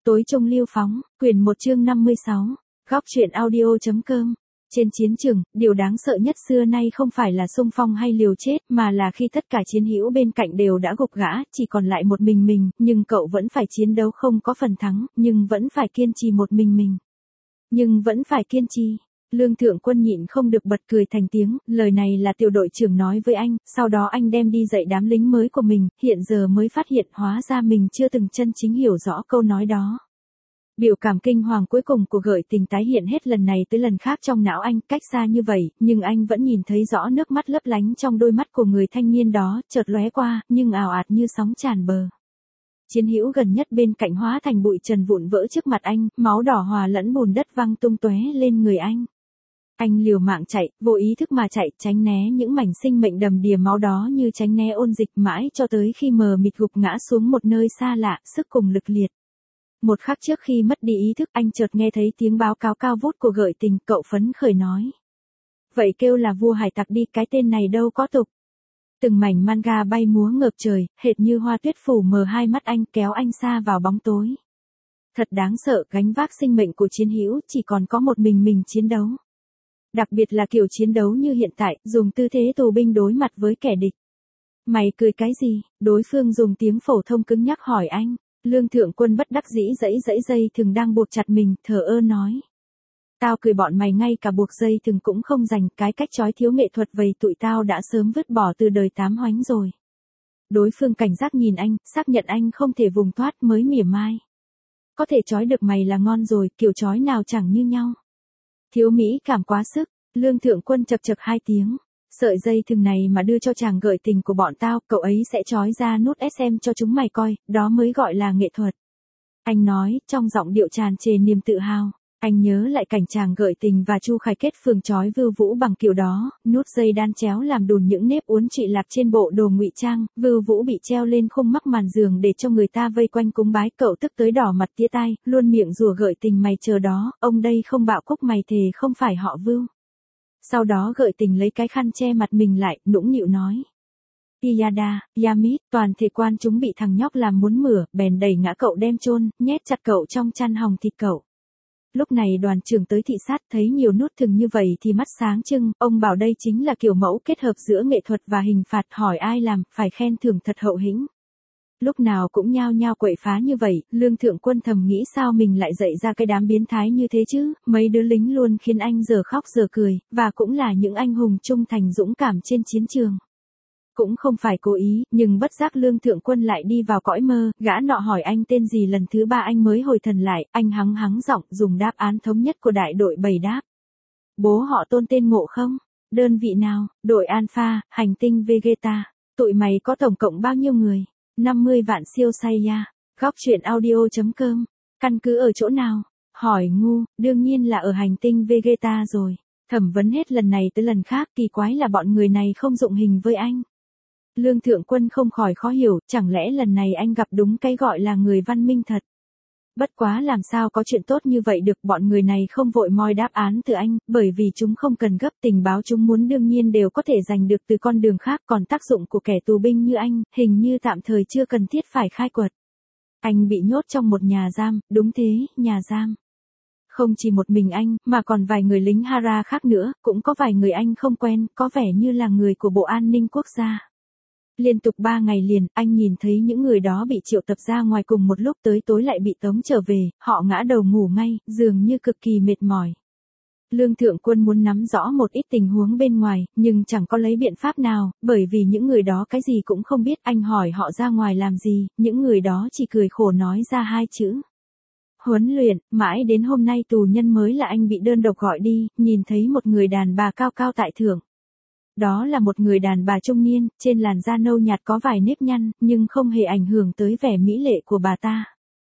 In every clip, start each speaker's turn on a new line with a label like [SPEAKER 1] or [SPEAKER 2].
[SPEAKER 1] Tối trung lưu phóng, quyển 1 chương 56, góc truyện audio.com. Trên chiến trường, điều đáng sợ nhất xưa nay không phải là xung phong hay liều chết, mà là khi tất cả chiến hữu bên cạnh đều đã gục gã, chỉ còn lại một mình, nhưng cậu vẫn phải chiến đấu không có phần thắng, nhưng vẫn phải kiên trì một mình. Nhưng vẫn phải kiên trì. Lương Thượng Quân nhịn không được bật cười thành tiếng, lời này là tiểu đội trưởng nói với anh, sau đó anh đem đi dạy đám lính mới của mình, hiện giờ mới phát hiện hóa ra mình chưa từng chân chính hiểu rõ câu nói đó. Biểu cảm kinh hoàng cuối cùng của Gợi Tình tái hiện hết lần này tới lần khác trong não anh, cách xa như vậy, nhưng anh vẫn nhìn thấy rõ nước mắt lấp lánh trong đôi mắt của người thanh niên đó, chợt lóe qua, nhưng ào ạt như sóng tràn bờ. Chiến hữu gần nhất bên cạnh hóa thành bụi trần vụn vỡ trước mặt anh, máu đỏ hòa lẫn bùn đất văng tung tóe lên người anh. Anh liều mạng chạy, vô ý thức mà chạy, tránh né những mảnh sinh mệnh đầm đìa máu đó như tránh né ôn dịch mãi cho tới khi mờ mịt gục ngã xuống một nơi xa lạ, sức cùng lực liệt. Một khắc trước khi mất đi ý thức anh chợt nghe thấy tiếng báo cáo cao vút của Gợi Tình, cậu phấn khởi nói. Vậy kêu là vua hải tặc đi, cái tên này đâu có tục. Từng mảnh manga bay múa ngợp trời, hệt như hoa tuyết phủ mờ hai mắt anh, kéo anh xa vào bóng tối. Thật đáng sợ, gánh vác sinh mệnh của chiến hữu, chỉ còn có một mình chiến đấu. Đặc biệt là kiểu chiến đấu như hiện tại, dùng tư thế tù binh đối mặt với kẻ địch. Mày cười cái gì? Đối phương dùng tiếng phổ thông cứng nhắc hỏi anh. Lương Thượng Quân bất đắc dĩ dãy dây thừng đang buộc chặt mình, thờ ơ nói. Tao cười bọn mày ngay cả buộc dây thừng cũng không dành, cái cách trói thiếu nghệ thuật vậy tụi tao đã sớm vứt bỏ từ đời tám hoánh rồi. Đối phương cảnh giác nhìn anh, xác nhận anh không thể vùng thoát mới mỉa mai. Có thể trói được mày là ngon rồi, kiểu trói nào chẳng như nhau. Thiếu mỹ cảm quá sức, Lương Thượng Quân chập hai tiếng. Sợi dây thừng này mà đưa cho chàng Gợi Tình của bọn tao, cậu ấy sẽ trói ra nút SM cho chúng mày coi, đó mới gọi là nghệ thuật. Anh nói, trong giọng điệu tràn trề niềm tự hào. Anh nhớ lại cảnh chàng Gợi Tình và Chu Khải kết phường trói Vưu Vũ bằng kiểu đó, nút dây đan chéo làm đùn những nếp uốn trụy lạc trên bộ đồ ngụy trang, Vưu Vũ bị treo lên khung mắc màn giường để cho người ta vây quanh cúng bái, cậu tức tới đỏ mặt tía tai, luôn miệng rủa Gợi Tình mày chờ đó, ông đây không bạo cúc mày thề không phải họ Vưu. Sau đó Gợi Tình lấy cái khăn che mặt mình lại, nũng nịu nói. Iyada, Yamit, toàn thể quan chúng bị thằng nhóc làm muốn mửa, bèn đẩy ngã cậu đem chôn, nhét chặt cậu trong chăn hòng thịt cậu. Lúc này đoàn trưởng tới thị sát thấy nhiều nút thừng như vậy thì mắt sáng trưng, ông bảo đây chính là kiểu mẫu kết hợp giữa nghệ thuật và hình phạt, hỏi ai làm, phải khen thưởng thật hậu hĩnh. Lúc nào cũng nhao nhao quậy phá như vậy, Lương Thượng Quân thầm nghĩ sao mình lại dạy ra cái đám biến thái như thế chứ, mấy đứa lính luôn khiến anh giờ khóc giờ cười, và cũng là những anh hùng trung thành dũng cảm trên chiến trường. Cũng không phải cố ý, nhưng bất giác Lương Thượng Quân lại đi vào cõi mơ, gã nọ hỏi anh tên gì lần thứ 3 anh mới hồi thần lại, anh hắng giọng dùng đáp án thống nhất của đại đội 7 đáp. Bố họ Tôn tên Ngộ không? Đơn vị nào? Đội Alpha, hành tinh Vegeta. Tụi mày có tổng cộng bao nhiêu người? 50 vạn siêu Saiya. Góc truyện audio.com. Căn cứ ở chỗ nào? Hỏi ngu, đương nhiên là ở hành tinh Vegeta rồi. Thẩm vấn hết lần này tới lần khác, kỳ quái là bọn người này không dụng hình với anh. Lương Thượng Quân không khỏi khó hiểu, chẳng lẽ lần này anh gặp đúng cái gọi là người văn minh thật. Bất quá làm sao có chuyện tốt như vậy được, bọn người này không vội moi đáp án từ anh, bởi vì chúng không cần gấp, tình báo chúng muốn đương nhiên đều có thể giành được từ con đường khác, còn tác dụng của kẻ tù binh như anh, hình như tạm thời chưa cần thiết phải khai quật. Anh bị nhốt trong một nhà giam, đúng thế, nhà giam. Không chỉ một mình anh, mà còn vài người lính Hara khác nữa, cũng có vài người anh không quen, có vẻ như là người của Bộ An ninh Quốc gia. Liên tục 3 ngày liền, anh nhìn thấy những người đó bị triệu tập ra ngoài cùng một lúc, tới tối lại bị tống trở về, họ ngã đầu ngủ ngay, dường như cực kỳ mệt mỏi. Lương Thượng Quân muốn nắm rõ một ít tình huống bên ngoài, nhưng chẳng có lấy biện pháp nào, bởi vì những người đó cái gì cũng không biết, anh hỏi họ ra ngoài làm gì, những người đó chỉ cười khổ nói ra 2 chữ. Huấn luyện, mãi đến hôm nay tù nhân mới là anh bị đơn độc gọi đi, nhìn thấy một người đàn bà cao cao tại thượng. Đó là một người đàn bà trung niên, trên làn da nâu nhạt có vài nếp nhăn, nhưng không hề ảnh hưởng tới vẻ mỹ lệ của bà ta.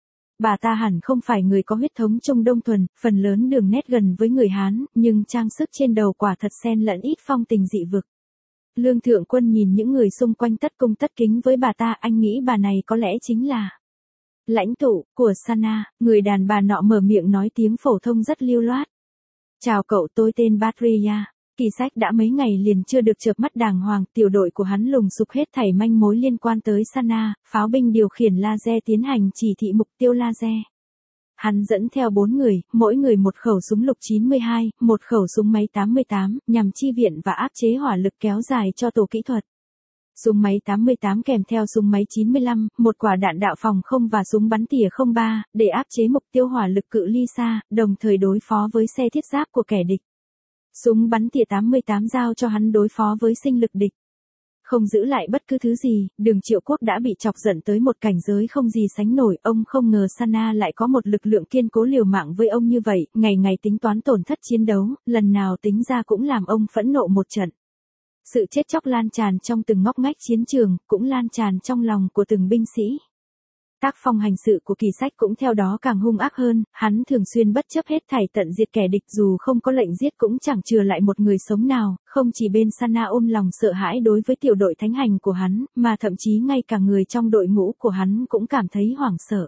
[SPEAKER 1] Bà ta hẳn không phải người có huyết thống Trung Đông thuần, phần lớn đường nét gần với người Hán, nhưng trang sức trên đầu quả thật xen lẫn ít phong tình dị vực. Lương Thượng Quân nhìn những người xung quanh tất cung tất kính với bà ta, anh nghĩ bà này có lẽ chính là lãnh tụ của Sana. Người đàn bà nọ mở miệng nói tiếng phổ thông rất lưu loát. Chào cậu, tôi tên Patria. Kỳ Sách đã mấy ngày liền chưa được chợp mắt đàng hoàng, tiểu đội của hắn lùng sục hết thảy manh mối liên quan tới Sana, pháo binh điều khiển laser tiến hành chỉ thị mục tiêu laser. hắn dẫn theo 4 người, mỗi người một khẩu súng lục 92, một khẩu súng máy 88, nhằm chi viện và áp chế hỏa lực kéo dài cho tổ kỹ thuật. Súng máy 88 kèm theo súng máy 95, một quả đạn đạo phòng không và súng bắn tỉa 03, để áp chế mục tiêu hỏa lực cự ly xa, đồng thời đối phó với xe thiết giáp của kẻ địch. Súng bắn tỉa 88 giao cho hắn đối phó với sinh lực địch. Không giữ lại bất cứ thứ gì, Đường Triệu Quốc đã bị chọc giận tới một cảnh giới không gì sánh nổi. Ông không ngờ Sana lại có một lực lượng kiên cố liều mạng với ông như vậy, ngày ngày tính toán tổn thất chiến đấu, lần nào tính ra cũng làm ông phẫn nộ một trận. Sự chết chóc lan tràn trong từng ngóc ngách chiến trường, cũng lan tràn trong lòng của từng binh sĩ. Tác phong hành sự của Kỳ Sách cũng theo đó càng hung ác hơn, hắn thường xuyên bất chấp hết thảy tận diệt kẻ địch, dù không có lệnh giết cũng chẳng chừa lại một người sống nào, không chỉ bên Sana ôm lòng sợ hãi đối với tiểu đội thánh hành của hắn, mà thậm chí ngay cả người trong đội ngũ của hắn cũng cảm thấy hoảng sợ.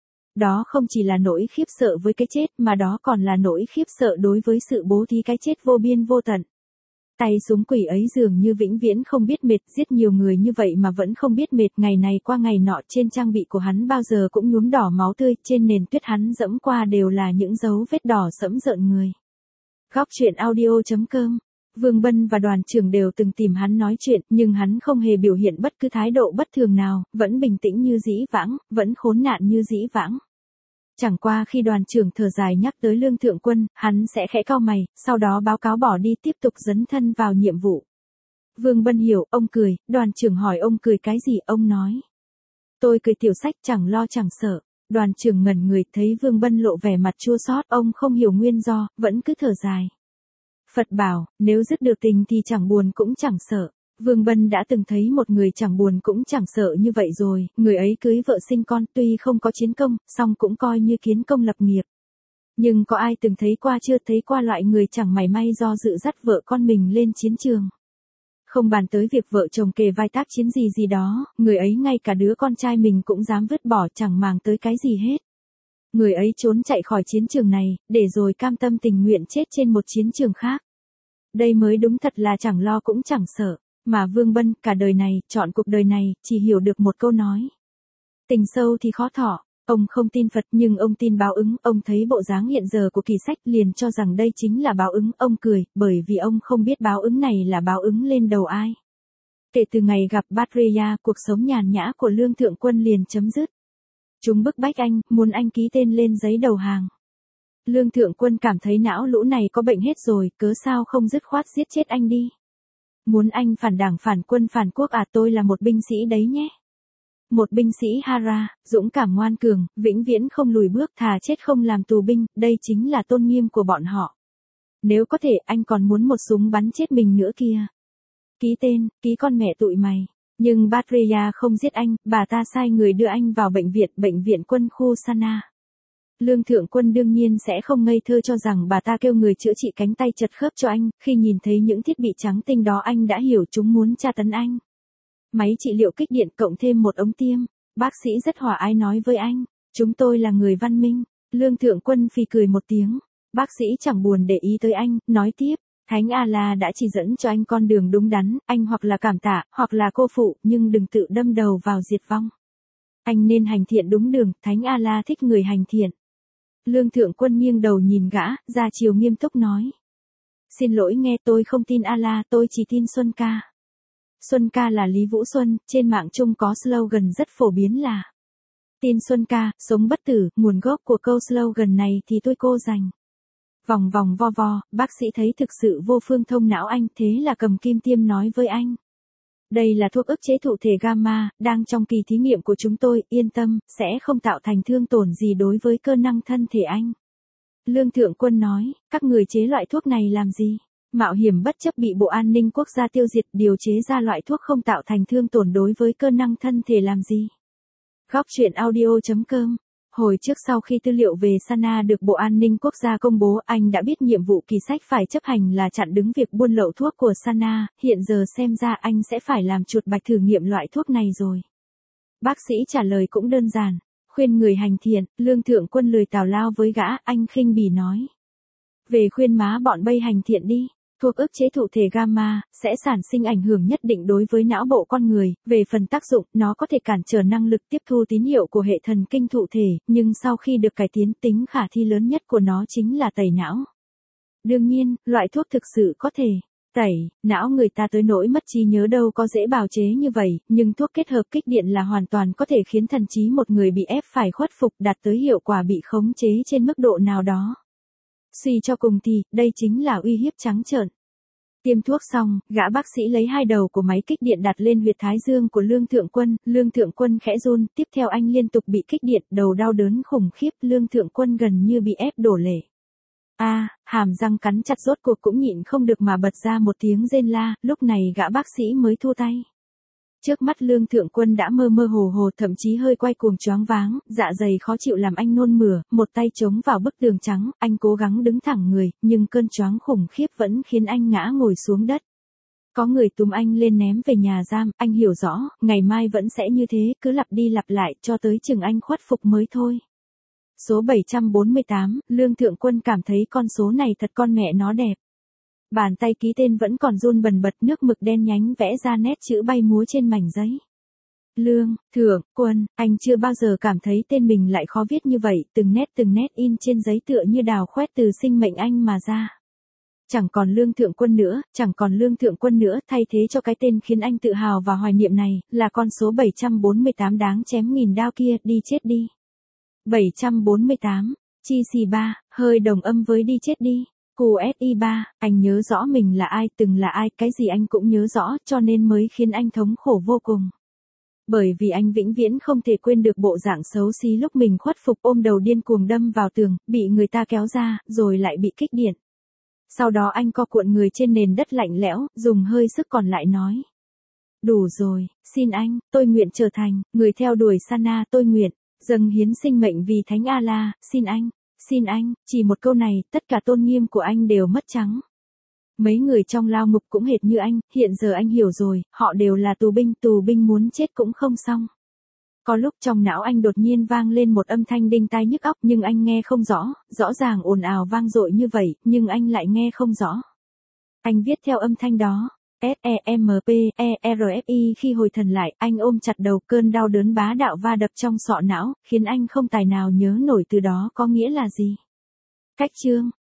[SPEAKER 1] Đó không chỉ là nỗi khiếp sợ với cái chết, mà đó còn là nỗi khiếp sợ đối với sự bố thí cái chết vô biên vô tận. Tay súng quỷ ấy dường như vĩnh viễn không biết mệt, giết nhiều người như vậy mà vẫn không biết mệt, ngày này qua ngày nọ trên trang bị của hắn bao giờ cũng nhuốm đỏ máu tươi, trên nền tuyết hắn dẫm qua đều là những dấu vết đỏ sẫm rợn người. Góc truyện audio.com. Vương Bân và đoàn trưởng đều từng tìm hắn nói chuyện, nhưng hắn không hề biểu hiện bất cứ thái độ bất thường nào, vẫn bình tĩnh như dĩ vãng, vẫn khốn nạn như dĩ vãng. Chẳng qua khi đoàn trưởng thở dài nhắc tới Lương Thượng Quân, hắn sẽ khẽ cau mày, sau đó báo cáo bỏ đi tiếp tục dấn thân vào nhiệm vụ. Vương Bân hiểu, ông cười, đoàn trưởng hỏi ông cười cái gì, ông nói. Tôi cười Tiểu Sách, chẳng lo chẳng sợ. Đoàn trưởng ngẩn người, thấy Vương Bân lộ vẻ mặt chua xót, ông không hiểu nguyên do, vẫn cứ thở dài. Phật bảo, nếu dứt được tình thì chẳng buồn cũng chẳng sợ. Vương Bân đã từng thấy một người chẳng buồn cũng chẳng sợ như vậy rồi, người ấy cưới vợ sinh con, tuy không có chiến công, song cũng coi như kiến công lập nghiệp. Nhưng có ai từng thấy qua chưa, thấy qua loại người chẳng mảy may do dự dắt vợ con mình lên chiến trường. Không bàn tới việc vợ chồng kề vai tác chiến gì đó, người ấy ngay cả đứa con trai mình cũng dám vứt bỏ, chẳng màng tới cái gì hết. Người ấy trốn chạy khỏi chiến trường này, để rồi cam tâm tình nguyện chết trên một chiến trường khác. Đây mới đúng thật là chẳng lo cũng chẳng sợ. Mà Vương Bân, cả đời này, chọn cuộc đời này, chỉ hiểu được một câu nói. Tình sâu thì khó thọ. Ông không tin Phật nhưng ông tin báo ứng, ông thấy bộ dáng hiện giờ của Kỳ Sách liền cho rằng đây chính là báo ứng, ông cười, bởi vì ông không biết báo ứng này là báo ứng lên đầu ai. Kể từ ngày gặp Badreya, cuộc sống nhàn nhã của Lương Thượng Quân liền chấm dứt. Chúng bức bách anh, muốn anh ký tên lên giấy đầu hàng. Lương Thượng Quân cảm thấy não lũ này có bệnh hết rồi, cớ sao không dứt khoát giết chết anh đi. Muốn anh phản đảng phản quân phản quốc à, tôi là một binh sĩ đấy nhé. Một binh sĩ Hara, dũng cảm ngoan cường, vĩnh viễn không lùi bước, thà chết không làm tù binh, đây chính là tôn nghiêm của bọn họ. Nếu có thể, anh còn muốn một súng bắn chết mình nữa kia. Ký tên, ký con mẹ tụi mày. Nhưng Badreya không giết anh, bà ta sai người đưa anh vào bệnh viện quân khu Sana. Lương Thượng Quân đương nhiên sẽ không ngây thơ cho rằng bà ta kêu người chữa trị cánh tay chật khớp cho anh, khi nhìn thấy những thiết bị trắng tinh đó anh đã hiểu chúng muốn tra tấn anh. Máy trị liệu kích điện cộng thêm một ống tiêm, bác sĩ rất hòa ái nói với anh, chúng tôi là người văn minh. Lương Thượng Quân phì cười một tiếng, bác sĩ chẳng buồn để ý tới anh, nói tiếp, Thánh Allah đã chỉ dẫn cho anh con đường đúng đắn, anh hoặc là cảm tạ, hoặc là cô phụ, nhưng đừng tự đâm đầu vào diệt vong. Anh nên hành thiện đúng đường, Thánh Allah thích người hành thiện. Lương Thượng Quân nghiêng đầu nhìn gã, ra chiều nghiêm túc nói. Xin lỗi nghe, tôi không tin Allah, tôi chỉ tin Xuân Ca. Xuân Ca là Lý Vũ Xuân, trên mạng chung có slogan rất phổ biến là tin Xuân Ca, sống bất tử, nguồn gốc của câu slogan này thì tôi cô dành. Vòng vòng vo vo, bác sĩ thấy thực sự vô phương thông não anh, thế là cầm kim tiêm nói với anh. Đây là thuốc ức chế thụ thể gamma, đang trong kỳ thí nghiệm của chúng tôi, yên tâm, sẽ không tạo thành thương tổn gì đối với cơ năng thân thể anh. Lương Thượng Quân nói, các người chế loại thuốc này làm gì? Mạo hiểm bất chấp bị Bộ An ninh Quốc gia tiêu diệt, điều chế ra loại thuốc không tạo thành thương tổn đối với cơ năng thân thể làm gì? Góc truyện audio.com. Hồi trước sau khi tư liệu về Sana được Bộ An ninh Quốc gia công bố, anh đã biết nhiệm vụ Kỳ Sách phải chấp hành là chặn đứng việc buôn lậu thuốc của Sana, hiện giờ xem ra anh sẽ phải làm chuột bạch thử nghiệm loại thuốc này rồi. Bác sĩ trả lời cũng đơn giản, khuyên người hành thiện. Lương Thượng Quân lười tào lao với gã, anh khinh bỉ nói. Về khuyên má bọn bây hành thiện đi. Thuốc ức chế thụ thể gamma sẽ sản sinh ảnh hưởng nhất định đối với não bộ con người, về phần tác dụng, nó có thể cản trở năng lực tiếp thu tín hiệu của hệ thần kinh thụ thể, nhưng sau khi được cải tiến, tính khả thi lớn nhất của nó chính là tẩy não. Đương nhiên, loại thuốc thực sự có thể tẩy não người ta tới nỗi mất trí nhớ đâu có dễ bào chế như vậy, nhưng thuốc kết hợp kích điện là hoàn toàn có thể khiến thần trí một người bị ép phải khuất phục, đạt tới hiệu quả bị khống chế trên mức độ nào đó. Suy cho cùng thì, đây chính là uy hiếp trắng trợn. Tiêm thuốc xong, gã bác sĩ lấy hai đầu của máy kích điện đặt lên huyệt thái dương của Lương Thượng Quân khẽ run, tiếp theo anh liên tục bị kích điện, đầu đau đớn khủng khiếp, Lương Thượng Quân gần như bị ép đổ lệ. Hàm răng cắn chặt rốt cuộc cũng nhịn không được mà bật ra một tiếng rên la, lúc này gã bác sĩ mới thua tay. Trước mắt Lương Thượng Quân đã mơ mơ hồ hồ, thậm chí hơi quay cuồng choáng váng, dạ dày khó chịu làm anh nôn mửa, một tay chống vào bức tường trắng, anh cố gắng đứng thẳng người, nhưng cơn choáng khủng khiếp vẫn khiến anh ngã ngồi xuống đất. Có người túm anh lên ném về nhà giam, anh hiểu rõ, ngày mai vẫn sẽ như thế, cứ lặp đi lặp lại cho tới chừng anh khuất phục mới thôi. Số 748, Lương Thượng Quân cảm thấy con số này thật con mẹ nó đẹp. Bàn tay ký tên vẫn còn run bần bật, nước mực đen nhánh vẽ ra nét chữ bay múa trên mảnh giấy. Lương Thượng Quân, anh chưa bao giờ cảm thấy tên mình lại khó viết như vậy, từng nét in trên giấy tựa như đào khoét từ sinh mệnh anh mà ra. Chẳng còn Lương Thượng Quân nữa, thay thế cho cái tên khiến anh tự hào và hoài niệm này, là con số 748 đáng chém nghìn đao kia, đi chết đi. 748, chi xì 3, hơi đồng âm với đi chết đi. QSI 3, anh nhớ rõ mình là ai, từng là ai, cái gì anh cũng nhớ rõ, cho nên mới khiến anh thống khổ vô cùng. Bởi vì anh vĩnh viễn không thể quên được bộ dạng xấu xí lúc mình khuất phục, ôm đầu điên cuồng đâm vào tường, bị người ta kéo ra, rồi lại bị kích điện. Sau đó anh co cuộn người trên nền đất lạnh lẽo, dùng hơi sức còn lại nói. Đủ rồi, xin anh, tôi nguyện trở thành người theo đuổi Sana, tôi nguyện dâng hiến sinh mệnh vì Thánh Allah, xin anh, chỉ một câu này, tất cả tôn nghiêm của anh đều mất trắng. Mấy người trong lao ngục cũng hệt như anh, hiện giờ anh hiểu rồi, họ đều là tù binh muốn chết cũng không xong. Có lúc trong não anh đột nhiên vang lên một âm thanh đinh tai nhức óc, nhưng anh nghe không rõ, rõ ràng ồn ào vang dội như vậy, nhưng anh lại nghe không rõ. Anh viết theo âm thanh đó. SEMPERFI. Khi hồi thần lại, anh ôm chặt đầu, cơn đau đớn bá đạo va đập trong sọ não, khiến anh không tài nào nhớ nổi từ đó có nghĩa là gì. Cách chương